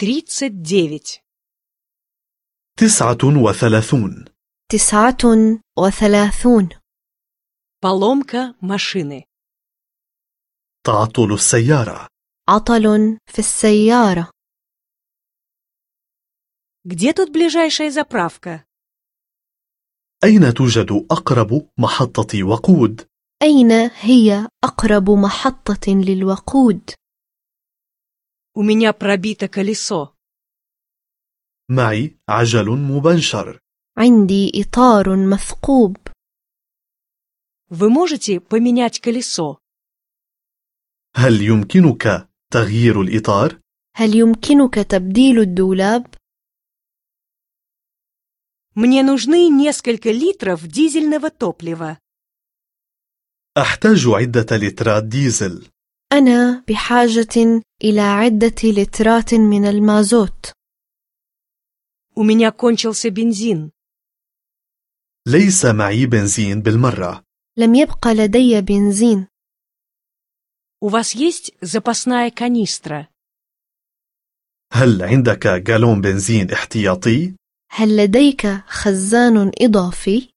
39. 39. 39. Поломка машины. تعطل السيارة. عطل في السيارة. Где тут ближайшая заправка? أين توجد أقرب محطة وقود؟ أين هي أقرب محطة للوقود؟ У меня пробито колесо. معي عجل مبنشر. عندي إطار مثقوب. Вы можете поменять колесо? هل يمكنك تغيير الإطار؟ هل يمكنك تبديل الدولاب؟ Мне нужны несколько литров дизельного топлива. أحتاج عدة لترات ديزل. أنا بحاجة إلى عدة لترات من المازوت. У меня кончился бензин. ليس معي بنزين بالمرة. لم يبق لدي بنزين. У вас есть запасная канистра? هل عندك جالون بنزين احتياطي؟ هل لديك خزان إضافي؟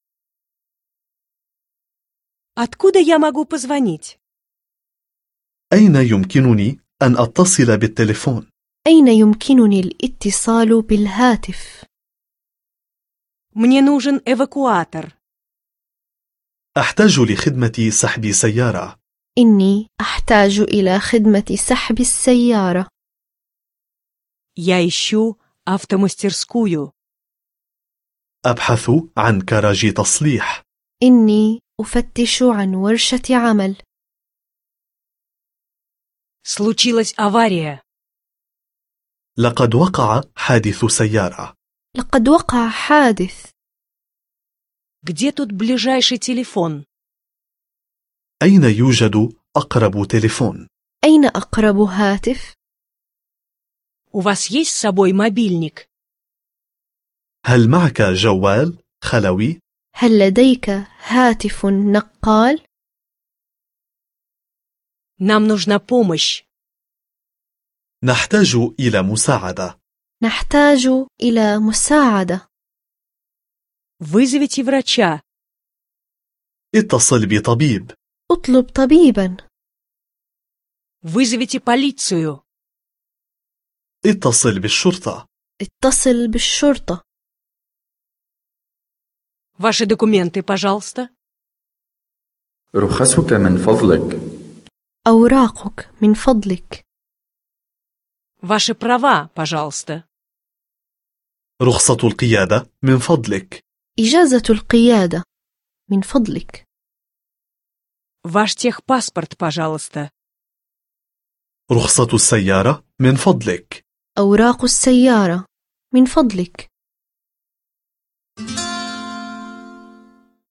Откуда я могу позвонить? أين يمكنني أن أتصل بالتليفون؟ أين يمكنني الاتصال بالهاتف؟ Мне нужен эвакуатор. أحتاج لخدمة سحب سيارة. إني أحتاج إلى خدمة سحب السيارة. Я ищу автомастерскую. أبحث عن كراج تصليح. إني أفتش عن ورشة عمل. Случилась авария. لقد وقع حادث سيارة. لقد وقع حادث. Где тут ближайший телефон? أين يوجد أقرب تليفون؟ أين أقرب هاتف؟ У вас есть с собой мобильник? هل معك جوال خلوي؟ هل لديك هاتف نقال؟ Нам нужна помощь. نحتاج إلى مساعدة. نحتاج إلى مساعدة. Вызовите врача. اتصل بطبيب. اطلب طبيبا. Вызовите полицию. اتصل بالشرطة. اتصل بالشرطة. Ваши документы, пожалуйста. رخصك من فضلك. أوراقك من فضلك. Ваши права, пожалуйста. رخصة القيادة من فضلك. إجازة القيادة من فضلك. Ваш техпаспорт, пожалуйста. رخصة السيارة من فضلك. أوراق السيارة من فضلك.